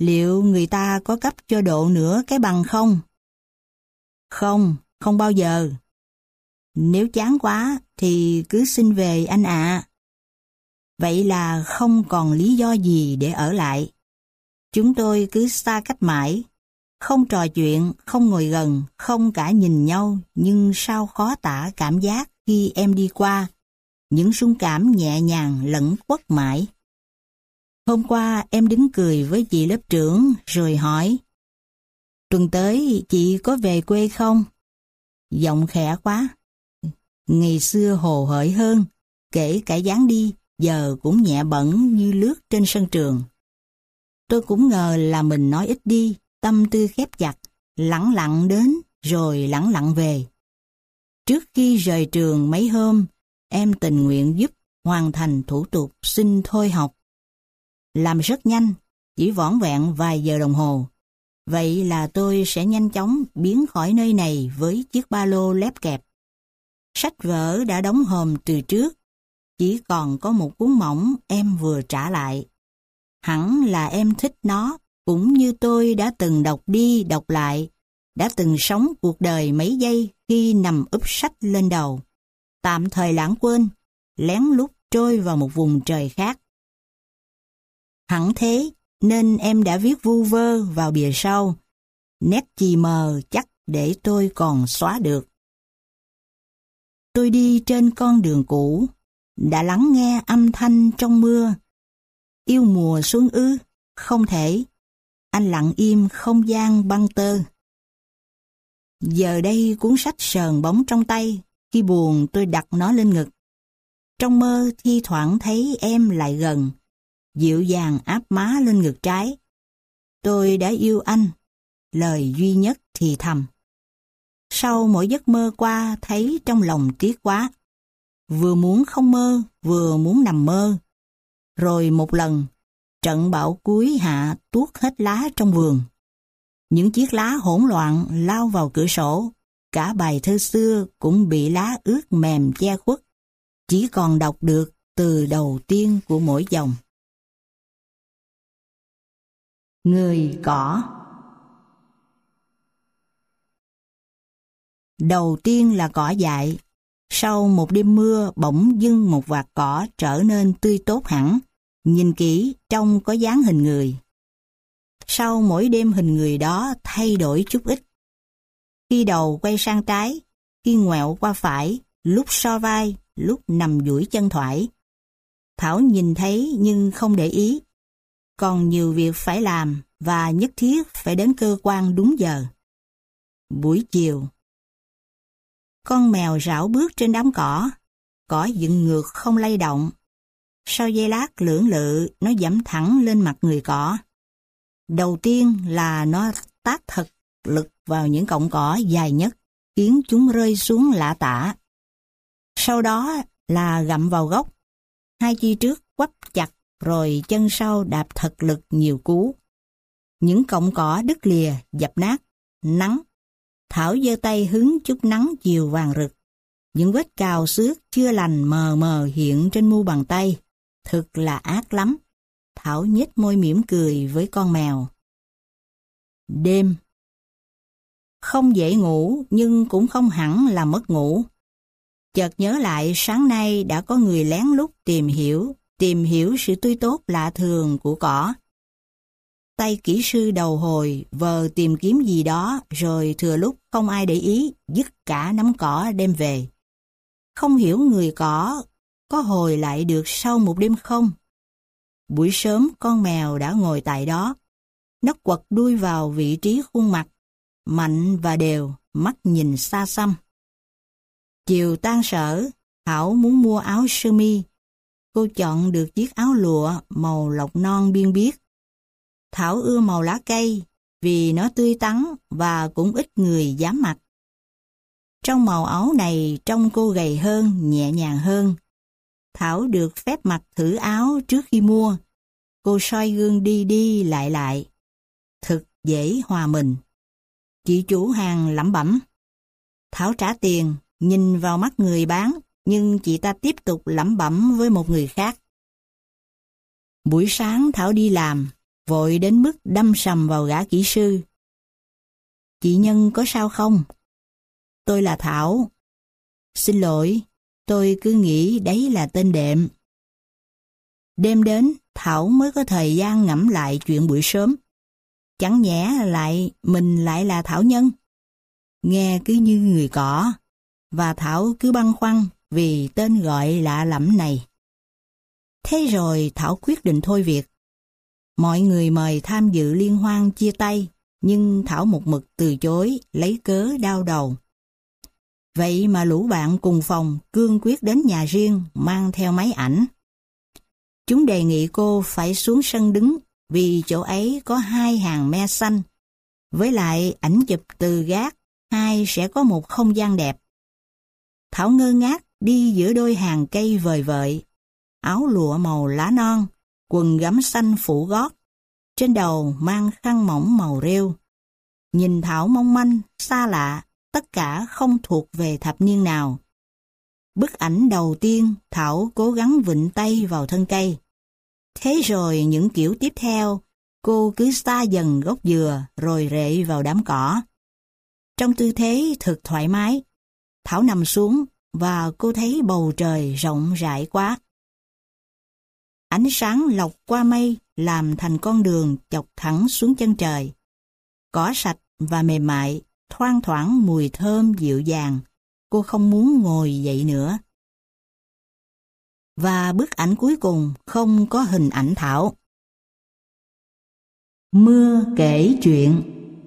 liệu người ta có cấp cho độ nửa cái bằng không? Không, không bao giờ. Nếu chán quá thì cứ xin về anh ạ. Vậy là không còn lý do gì để ở lại. Chúng tôi cứ xa cách mãi, không trò chuyện, không ngồi gần, không cả nhìn nhau, nhưng sao khó tả cảm giác khi em đi qua, những xung cảm nhẹ nhàng lẫn quất mãi. Hôm qua em đứng cười với chị lớp trưởng rồi hỏi, tuần tới chị có về quê không? Giọng khẽ quá. Ngày xưa hồ hởi hơn, kể cả dáng đi, giờ cũng nhẹ bẫng như lướt trên sân trường. Tôi cũng ngờ là mình nói ít đi, tâm tư khép chặt, lẳng lặng đến rồi lẳng lặng về. Trước khi rời trường mấy hôm, em tình nguyện giúp hoàn thành thủ tục xin thôi học. Làm rất nhanh, chỉ vỏn vẹn vài giờ đồng hồ. Vậy là tôi sẽ nhanh chóng biến khỏi nơi này với chiếc ba lô lép kẹp. Sách vở đã đóng hòm từ trước, chỉ còn có một cuốn mỏng em vừa trả lại. Hẳn là em thích nó, cũng như tôi đã từng đọc đi đọc lại, đã từng sống cuộc đời mấy giây khi nằm úp sách lên đầu. Tạm thời lãng quên, lén lút trôi vào một vùng trời khác. Hẳn thế, nên em đã viết vu vơ vào bìa sau, nét chì mờ chắc để tôi còn xóa được. Tôi đi trên con đường cũ, đã lắng nghe âm thanh trong mưa. Yêu mùa xuân ư? Không thể. Anh lặng im không gian băng tơ. Giờ đây cuốn sách sờn bóng trong tay, khi buồn tôi đặt nó lên ngực. Trong mơ thi thoảng thấy em lại gần, dịu dàng áp má lên ngực trái. Tôi đã yêu anh, lời duy nhất thì thầm. Sau mỗi giấc mơ qua thấy trong lòng tiếc quá. Vừa muốn không mơ, vừa muốn nằm mơ. Rồi một lần, trận bão cuối hạ tuốt hết lá trong vườn. Những chiếc lá hỗn loạn lao vào cửa sổ. Cả bài thơ xưa cũng bị lá ướt mềm che khuất. Chỉ còn đọc được từ đầu tiên của mỗi dòng. Người cỏ. Đầu tiên là cỏ dại. Sau một đêm mưa bỗng dưng một vạt cỏ trở nên tươi tốt hẳn. Nhìn kỹ trông có dáng hình người. Sau mỗi đêm hình người đó thay đổi chút ít. Khi đầu quay sang trái, khi ngoẹo qua phải, lúc so vai, lúc nằm duỗi chân thoải. Thảo nhìn thấy nhưng không để ý. Còn nhiều việc phải làm và nhất thiết phải đến cơ quan đúng giờ. Buổi chiều. Con mèo rảo bước trên đám cỏ. Cỏ dựng ngược không lay động. Sau giây lát lưỡng lự, nó giẫm thẳng lên mặt người cỏ. Đầu tiên là nó tát thật lực vào những cọng cỏ dài nhất, khiến chúng rơi xuống lả tả. Sau đó là gặm vào gốc. Hai chi trước quắp chặt, rồi chân sau đạp thật lực nhiều cú. Những cọng cỏ đứt lìa, dập nát, nắng. Thảo giơ tay hứng chút nắng chiều vàng rực. Những vết cào xước chưa lành mờ mờ hiện trên mu bàn tay. Thực là ác lắm. Thảo nhếch môi mỉm cười với con mèo. Đêm. Không dễ ngủ nhưng cũng không hẳn là mất ngủ. Chợt nhớ lại sáng nay đã có người lén lút tìm hiểu, tìm hiểu sự tươi tốt lạ thường của cỏ. Tay kỹ sư đầu hồi vờ tìm kiếm gì đó rồi thừa lúc không ai để ý dứt cả nắm cỏ đem về. Không hiểu người cỏ có hồi lại được sau một đêm không? Buổi sớm con mèo đã ngồi tại đó. Nó quật đuôi vào vị trí khuôn mặt, mạnh và đều, mắt nhìn xa xăm. Chiều tan sở, Thảo muốn mua áo sơ mi. Cô chọn được chiếc áo lụa màu lộc non biên biếc. Thảo ưa màu lá cây vì nó tươi tắn và cũng ít người dám mặc. Trong màu áo này trông cô gầy hơn, nhẹ nhàng hơn. Thảo được phép mặc thử áo trước khi mua. Cô soi gương đi đi lại lại. Thực dễ hòa mình. Chị chủ hàng lẩm bẩm. Thảo trả tiền, nhìn vào mắt người bán, nhưng chị ta tiếp tục lẩm bẩm với một người khác. Buổi sáng Thảo đi làm, vội đến mức đâm sầm vào gã kỹ sư. Chị Nhân có sao không? Tôi là Thảo. Xin lỗi, tôi cứ nghĩ đấy là tên đệm. Đêm đến, Thảo mới có thời gian ngẫm lại chuyện buổi sớm. Chẳng nhẽ lại mình lại là Thảo Nhân. Nghe cứ như người cỏ, và Thảo cứ băn khoăn vì tên gọi lạ lẫm này. Thế rồi Thảo quyết định thôi việc. Mọi người mời tham dự liên hoan chia tay, nhưng Thảo một mực từ chối, lấy cớ đau đầu. Vậy mà lũ bạn cùng phòng cương quyết đến nhà riêng mang theo máy ảnh. Chúng đề nghị cô phải xuống sân đứng vì chỗ ấy có hai hàng me xanh. Với lại ảnh chụp từ gác, hai sẽ có một không gian đẹp. Thảo ngơ ngác đi giữa đôi hàng cây vời vợi. Áo lụa màu lá non, quần gấm xanh phủ gót. Trên đầu mang khăn mỏng màu rêu. Nhìn Thảo mong manh, xa lạ, tất cả không thuộc về thập niên nào. Bức ảnh đầu tiên, Thảo cố gắng vịn tay vào thân cây. Thế rồi những kiểu tiếp theo, cô cứ xa dần gốc dừa rồi rệ vào đám cỏ. Trong tư thế thật thoải mái, Thảo nằm xuống và cô thấy bầu trời rộng rãi quá. Ánh sáng lọc qua mây làm thành con đường chọc thẳng xuống chân trời. Cỏ sạch và mềm mại, thoang thoảng mùi thơm dịu dàng. Cô không muốn ngồi dậy nữa. Và bức ảnh cuối cùng không có hình ảnh Thảo. Mưa kể chuyện.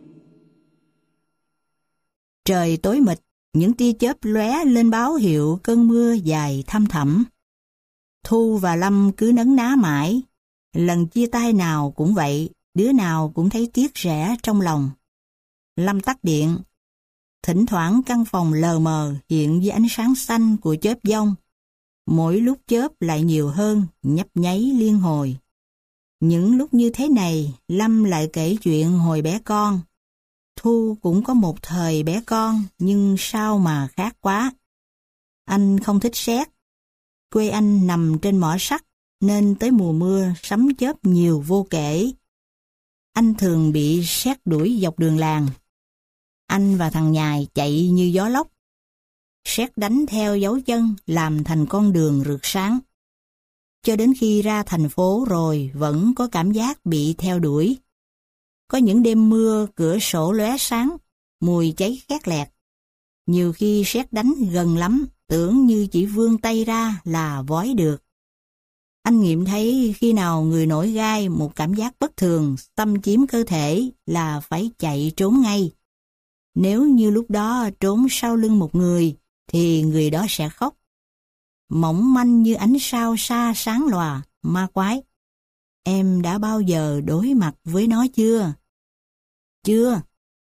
Trời tối mịt, những tia chớp lóe lên báo hiệu cơn mưa dài thăm thẳm. Thu và Lâm cứ nấn ná mãi. Lần chia tay nào cũng vậy, đứa nào cũng thấy tiếc rẻ trong lòng. Lâm tắt điện. Thỉnh thoảng căn phòng lờ mờ hiện với ánh sáng xanh của chớp giông. Mỗi lúc chớp lại nhiều hơn, nhấp nháy liên hồi. Những lúc như thế này, Lâm lại kể chuyện hồi bé con. Thu cũng có một thời bé con, nhưng sao mà khác quá. Anh không thích sét. Quê anh nằm trên mỏ sắt, nên tới mùa mưa sấm chớp nhiều vô kể. Anh thường bị sét đuổi dọc đường làng. Anh và thằng Nhài chạy như gió lốc. Sét đánh theo dấu chân làm thành con đường rực sáng. Cho đến khi ra thành phố rồi vẫn có cảm giác bị theo đuổi. Có những đêm mưa cửa sổ lóe sáng, mùi cháy khét lẹt. Nhiều khi sét đánh gần lắm, tưởng như chỉ vươn tay ra là vói được. Anh nghiệm thấy khi nào người nổi gai một cảm giác bất thường xâm chiếm cơ thể là phải chạy trốn ngay. Nếu như lúc đó trốn sau lưng một người, thì người đó sẽ khóc. Mỏng manh như ánh sao xa sáng lòa, ma quái. Em đã bao giờ đối mặt với nó chưa? Chưa.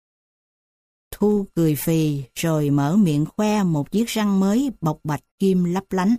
Thu cười phì rồi mở miệng khoe một chiếc răng mới bọc bạch kim lấp lánh.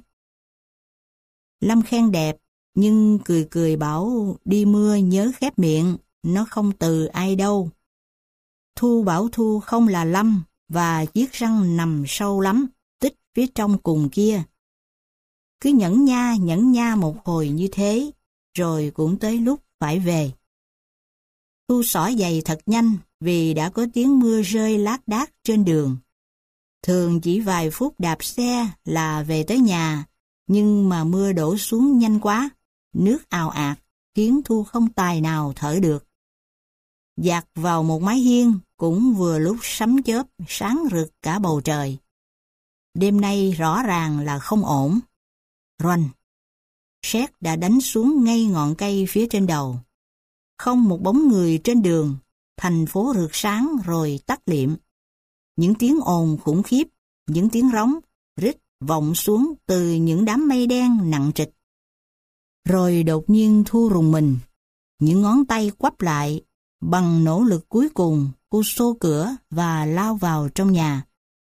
Lâm khen đẹp, nhưng cười cười bảo đi mưa nhớ khép miệng, nó không từ ai đâu. Thu bảo Thu không là Lâm, và chiếc răng nằm sâu lắm, tích phía trong cùng kia. Cứ nhẫn nha nhẫn nha một hồi như thế, rồi cũng tới lúc phải về. Thu xỏ giày thật nhanh vì đã có tiếng mưa rơi lác đác trên đường. Thường chỉ vài phút đạp xe là về tới nhà, nhưng mà mưa đổ xuống nhanh quá, nước ào ạt khiến Thu không tài nào thở được. Dạt vào một mái hiên cũng vừa lúc sấm chớp sáng rực cả bầu trời. Đêm nay rõ ràng là không ổn. Roành! Sét đã đánh xuống ngay ngọn cây phía trên đầu. Không một bóng người trên đường, thành phố rực sáng rồi tắt liệm. Những tiếng ồn khủng khiếp, những tiếng rống, rít vọng xuống từ những đám mây đen nặng trịch. Rồi đột nhiên Thu rùng mình, những ngón tay quắp lại, bằng nỗ lực cuối cùng cô xô cửa và lao vào trong nhà.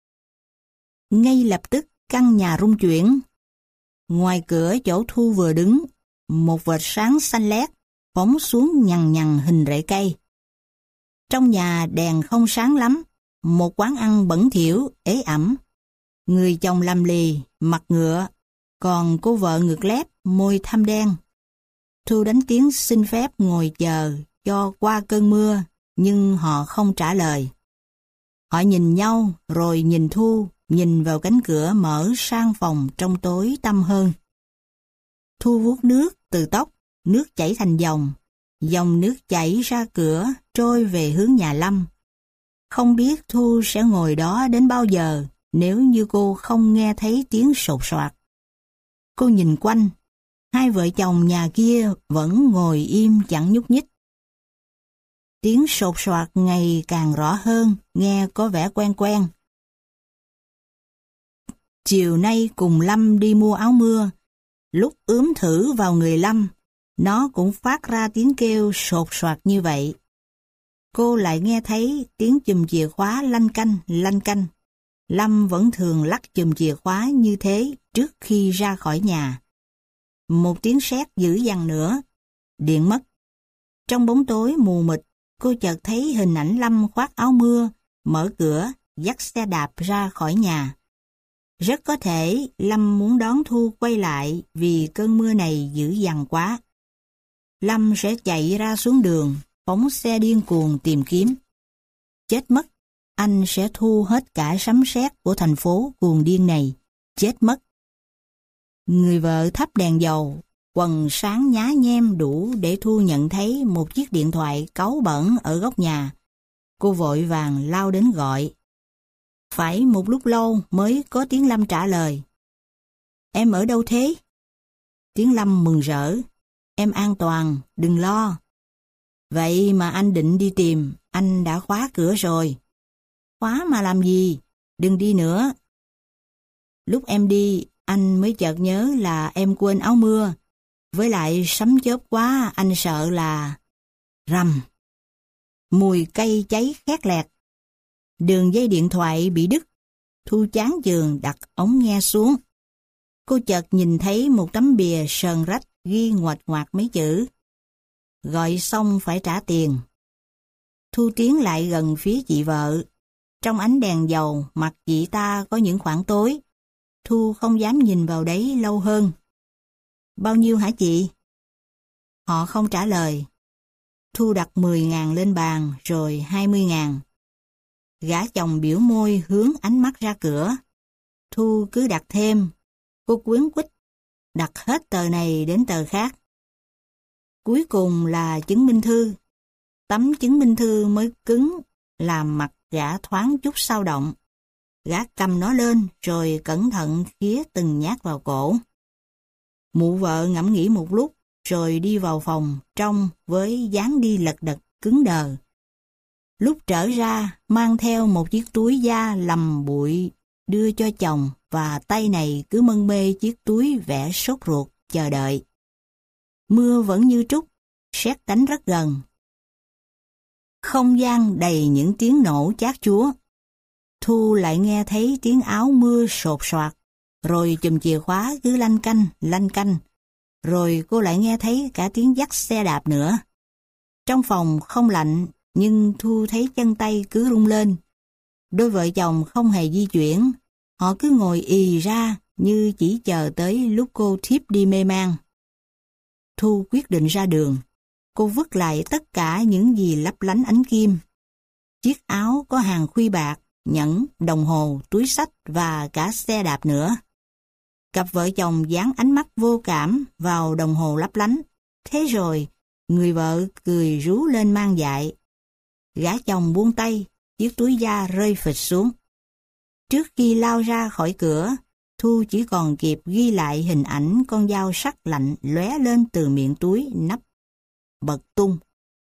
Ngay lập tức căn nhà rung chuyển. Ngoài cửa chỗ Thu vừa đứng, một vệt sáng xanh lét phóng xuống nhằn nhằn hình rễ cây. Trong nhà đèn không sáng lắm, một quán ăn bẩn thỉu, ế ẩm. Người chồng lầm lì, mặt ngựa, còn cô vợ ngực lép, môi thâm đen. Thu đánh tiếng xin phép ngồi chờ cho qua cơn mưa, nhưng họ không trả lời. Họ nhìn nhau rồi nhìn Thu, nhìn vào cánh cửa mở sang phòng trong tối tăm hơn. Thu vuốt nước từ tóc, nước chảy thành dòng, dòng nước chảy ra cửa trôi về hướng nhà Lâm. Không biết Thu sẽ ngồi đó đến bao giờ nếu như cô không nghe thấy tiếng sột soạt. Cô nhìn quanh, hai vợ chồng nhà kia vẫn ngồi im chẳng nhúc nhích. Tiếng sột soạt ngày càng rõ hơn, nghe có vẻ quen quen. Chiều nay cùng Lâm đi mua áo mưa, lúc ướm thử vào người Lâm, nó cũng phát ra tiếng kêu sột soạt như vậy. Cô lại nghe thấy tiếng chùm chìa khóa lanh canh, lanh canh. Lâm vẫn thường lắc chùm chìa khóa như thế trước khi ra khỏi nhà. Một tiếng sét dữ dằn nữa, điện mất. Trong bóng tối mù mịt, cô chợt thấy hình ảnh Lâm khoác áo mưa, mở cửa, dắt xe đạp ra khỏi nhà. Rất có thể Lâm muốn đón Thu quay lại vì cơn mưa này dữ dằn quá. Lâm sẽ chạy ra xuống đường, phóng xe điên cuồng tìm kiếm. Chết mất, anh sẽ thu hết cả sấm sét của thành phố cuồng điên này. Chết mất. Người vợ thắp đèn dầu, quần sáng nhá nhem đủ để Thu nhận thấy một chiếc điện thoại cáu bẩn ở góc nhà. Cô vội vàng lao đến gọi. Phải một lúc lâu mới có tiếng Lâm trả lời. Em ở đâu thế? Tiếng Lâm mừng rỡ. Em an toàn, đừng lo. Vậy mà anh định đi tìm, anh đã khóa cửa rồi. Khóa mà làm gì? Đừng đi nữa. Lúc em đi, anh mới chợt nhớ là em quên áo mưa. Với lại sấm chớp quá, anh sợ là... Rầm. Mùi cây cháy khét lẹt. Đường dây điện thoại bị đứt. Thu chán chường đặt ống nghe xuống. Cô chợt nhìn thấy một tấm bìa sờn rách ghi ngoạch ngoạc mấy chữ. Gọi xong phải trả tiền. Thu tiến lại gần phía chị vợ. Trong ánh đèn dầu, mặt chị ta có những khoảng tối. Thu không dám nhìn vào đấy lâu hơn. Bao nhiêu hả chị? Họ không trả lời. Thu đặt mười ngàn lên bàn rồi hai mươi ngàn. Gã chồng biểu môi hướng ánh mắt ra cửa. Thu cứ đặt thêm. Cô quyến quýt đặt hết tờ này đến tờ khác. Cuối cùng là chứng minh thư. Tấm chứng minh thư mới cứng, làm mặt gã thoáng chút xao động. Gã cầm nó lên rồi cẩn thận khía từng nhát vào cổ. Mụ vợ ngẫm nghĩ một lúc rồi đi vào phòng trong với dáng đi lật đật cứng đờ. Lúc trở ra mang theo một chiếc túi da lầm bụi đưa cho chồng và tay này cứ mân mê chiếc túi vẻ sốt ruột chờ đợi. Mưa vẫn như trút, sét đánh rất gần. Không gian đầy những tiếng nổ chát chúa. Thu lại nghe thấy tiếng áo mưa sột soạt, rồi chùm chìa khóa cứ lanh canh, lanh canh, rồi cô lại nghe thấy cả tiếng dắt xe đạp nữa. Trong phòng không lạnh, nhưng Thu thấy chân tay cứ rung lên. Đôi vợ chồng không hề di chuyển, họ cứ ngồi ì ra như chỉ chờ tới lúc cô thiếp đi mê man. Thu quyết định ra đường. Cô vứt lại tất cả những gì lấp lánh ánh kim. Chiếc áo có hàng khuy bạc, nhẫn, đồng hồ, túi xách và cả xe đạp nữa. Cặp vợ chồng dán ánh mắt vô cảm vào đồng hồ lấp lánh. Thế rồi, người vợ cười rú lên mang dại. Gã chồng buông tay, chiếc túi da rơi phịch xuống. Trước khi lao ra khỏi cửa, Thu chỉ còn kịp ghi lại hình ảnh con dao sắc lạnh lóe lên từ miệng túi nắp bật tung.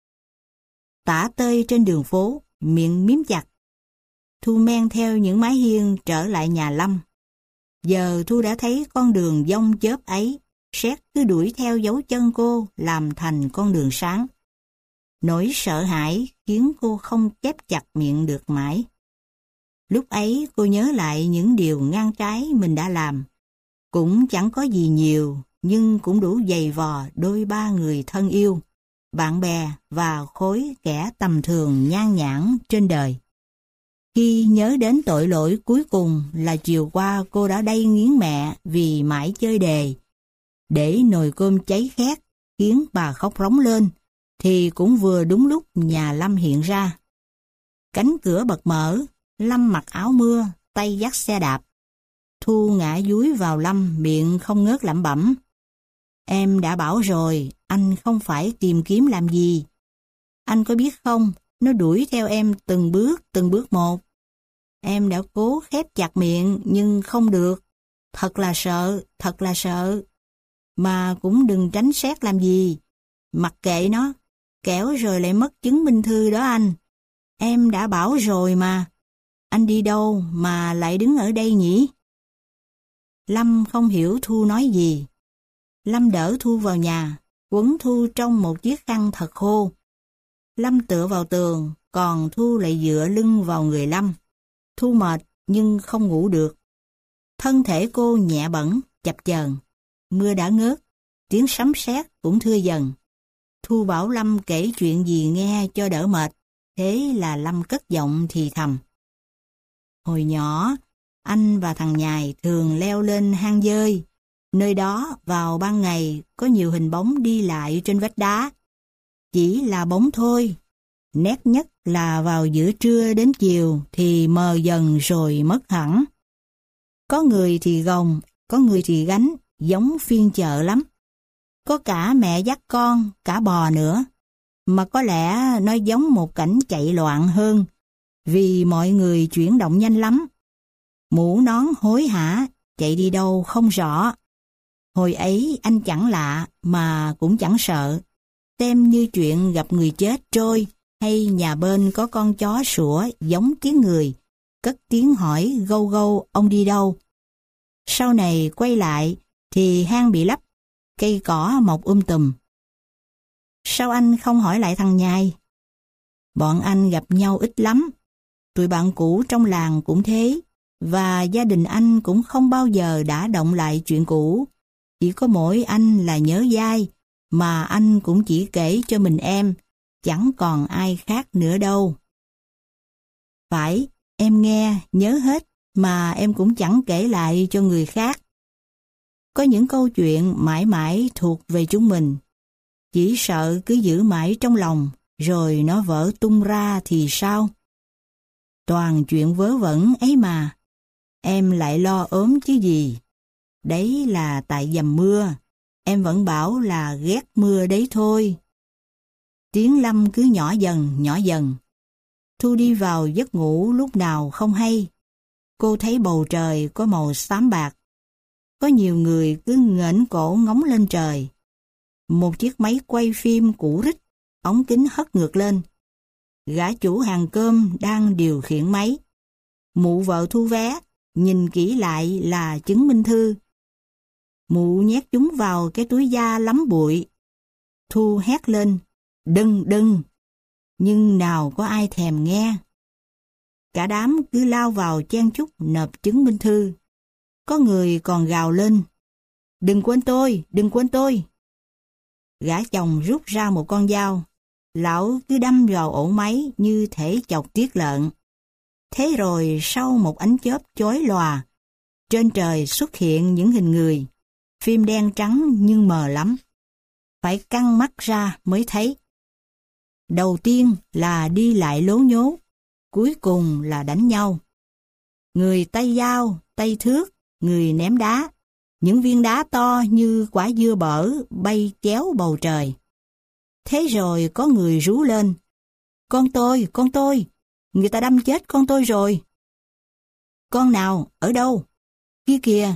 Tả tơi trên đường phố, miệng miếm chặt. Thu men theo những mái hiên trở lại nhà Lâm. Giờ Thu đã thấy con đường giông chớp ấy, sét cứ đuổi theo dấu chân cô làm thành con đường sáng. Nỗi sợ hãi khiến cô không chép chặt miệng được mãi. Lúc ấy cô nhớ lại những điều ngang trái mình đã làm. Cũng chẳng có gì nhiều, nhưng cũng đủ dày vò đôi ba người thân yêu, bạn bè và khối kẻ tầm thường nhan nhản trên đời. Khi nhớ đến tội lỗi cuối cùng là chiều qua cô đã đay nghiến mẹ vì mãi chơi đề, để nồi cơm cháy khét, khiến bà khóc rống lên, thì cũng vừa đúng lúc nhà Lâm hiện ra. Cánh cửa bật mở, Lâm mặc áo mưa, tay dắt xe đạp. Thu ngã dúi vào Lâm, miệng không ngớt lẩm bẩm. Em đã bảo rồi, anh không phải tìm kiếm làm gì. Anh có biết không, nó đuổi theo em từng bước, từng bước một. Em đã cố khép chặt miệng nhưng không được. Thật là sợ, thật là sợ. Mà cũng đừng tránh xét làm gì. Mặc kệ nó, kẻo rồi lại mất chứng minh thư đó anh. Em đã bảo rồi mà. Anh đi đâu mà lại đứng ở đây nhỉ? Lâm không hiểu Thu nói gì. Lâm đỡ Thu vào nhà, quấn Thu trong một chiếc khăn thật khô. Lâm tựa vào tường, còn Thu lại dựa lưng vào người Lâm. Thu mệt nhưng không ngủ được. Thân thể cô nhẹ bẫng, chập chờn. Mưa đã ngớt, tiếng sấm sét cũng thưa dần. Thu bảo Lâm kể chuyện gì nghe cho đỡ mệt. Thế là Lâm cất giọng thì thầm. Hồi nhỏ, anh và thằng Nhài thường leo lên hang dơi. Nơi đó vào ban ngày có nhiều hình bóng đi lại trên vách đá. Chỉ là bóng thôi. Nét nhất là vào giữa trưa đến chiều thì mờ dần rồi mất hẳn. Có người thì gồng, có người thì gánh, giống phiên chợ lắm. Có cả mẹ dắt con, cả bò nữa. Mà có lẽ nó giống một cảnh chạy loạn hơn, vì mọi người chuyển động nhanh lắm. Mũ nón hối hả, chạy đi đâu không rõ. Hồi ấy anh chẳng lạ mà cũng chẳng sợ. Xem như chuyện gặp người chết trôi, hay nhà bên có con chó sủa giống tiếng người, cất tiếng hỏi gâu gâu ông đi đâu. Sau này quay lại thì hang bị lấp, cây cỏ mọc um tùm. Sao anh không hỏi lại thằng Nhài? Bọn anh gặp nhau ít lắm. Tụi bạn cũ trong làng cũng thế, và gia đình anh cũng không bao giờ đã động lại chuyện cũ. Chỉ có mỗi anh là nhớ dai, mà anh cũng chỉ kể cho mình em, chẳng còn ai khác nữa đâu. Phải, em nghe, nhớ hết, mà em cũng chẳng kể lại cho người khác. Có những câu chuyện mãi mãi thuộc về chúng mình. Chỉ sợ cứ giữ mãi trong lòng, rồi nó vỡ tung ra thì sao? Toàn chuyện vớ vẩn ấy mà. Em lại lo ốm chứ gì. Đấy là tại dầm mưa. Em vẫn bảo là ghét mưa đấy thôi. Tiếng Lâm cứ nhỏ dần, nhỏ dần. Thu đi vào giấc ngủ lúc nào không hay. Cô thấy bầu trời có màu xám bạc. Có nhiều người cứ nghển cổ ngóng lên trời. Một chiếc máy quay phim cũ rích, ống kính hất ngược lên. Gã chủ hàng cơm đang điều khiển máy. Mụ vợ thu vé, nhìn kỹ lại là chứng minh thư. Mụ nhét chúng vào cái túi da lắm bụi. Thu hét lên, đừng đừng, nhưng nào có ai thèm nghe. Cả đám cứ lao vào chen chúc nộp chứng minh thư. Có người còn gào lên, đừng quên tôi, đừng quên tôi. Gã chồng rút ra một con dao, lão cứ đâm vào ổ máy như thể chọc tiết lợn. Thế rồi sau một ánh chớp chói lòa, trên trời xuất hiện những hình người, phim đen trắng nhưng mờ lắm. Phải căng mắt ra mới thấy. Đầu tiên là đi lại lố nhố, cuối cùng là đánh nhau. Người tay dao, tay thước, người ném đá. Những viên đá to như quả dưa bở bay chéo bầu trời. Thế rồi có người rú lên. Con tôi, con tôi, người ta đâm chết con tôi rồi. Con nào, ở đâu? Kia kìa.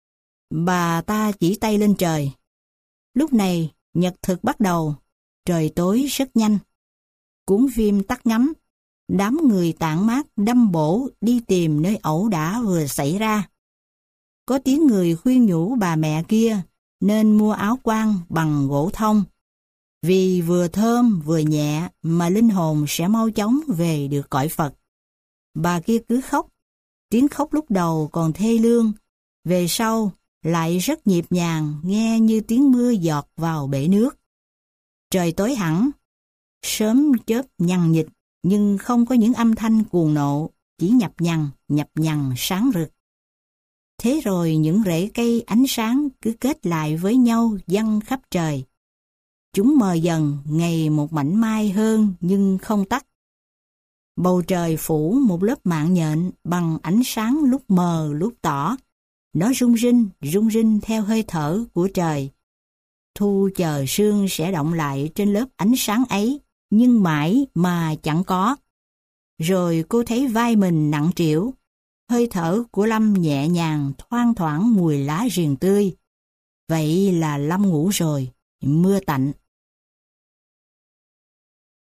Bà ta chỉ tay lên trời. Lúc này, nhật thực bắt đầu, trời tối rất nhanh. Cuốn phim tắt ngắm, đám người tản mát đâm bổ đi tìm nơi ẩu đả vừa xảy ra. Có tiếng người khuyên nhủ bà mẹ kia nên mua áo quan bằng gỗ thông, vì vừa thơm vừa nhẹ mà linh hồn sẽ mau chóng về được cõi Phật. Bà kia cứ khóc, tiếng khóc lúc đầu còn thê lương, về sau lại rất nhịp nhàng nghe như tiếng mưa giọt vào bể nước. Trời tối hẳn, sớm chớp nhằng nhịt nhưng không có những âm thanh cuồng nộ, chỉ nhập nhằng, nhập nhằng sáng rực. Thế rồi những rễ cây ánh sáng cứ kết lại với nhau văng khắp trời. Chúng mờ dần ngày một mảnh mai hơn nhưng không tắt. Bầu trời phủ một lớp mạng nhện bằng ánh sáng lúc mờ lúc tỏ. Nó rung rinh, rung rinh theo hơi thở của trời. Thu chờ sương sẽ động lại trên lớp ánh sáng ấy, nhưng mãi mà chẳng có. Rồi cô thấy vai mình nặng trĩu, hơi thở của Lâm nhẹ nhàng thoang thoảng mùi lá riềng tươi. Vậy là Lâm ngủ rồi, mưa tạnh.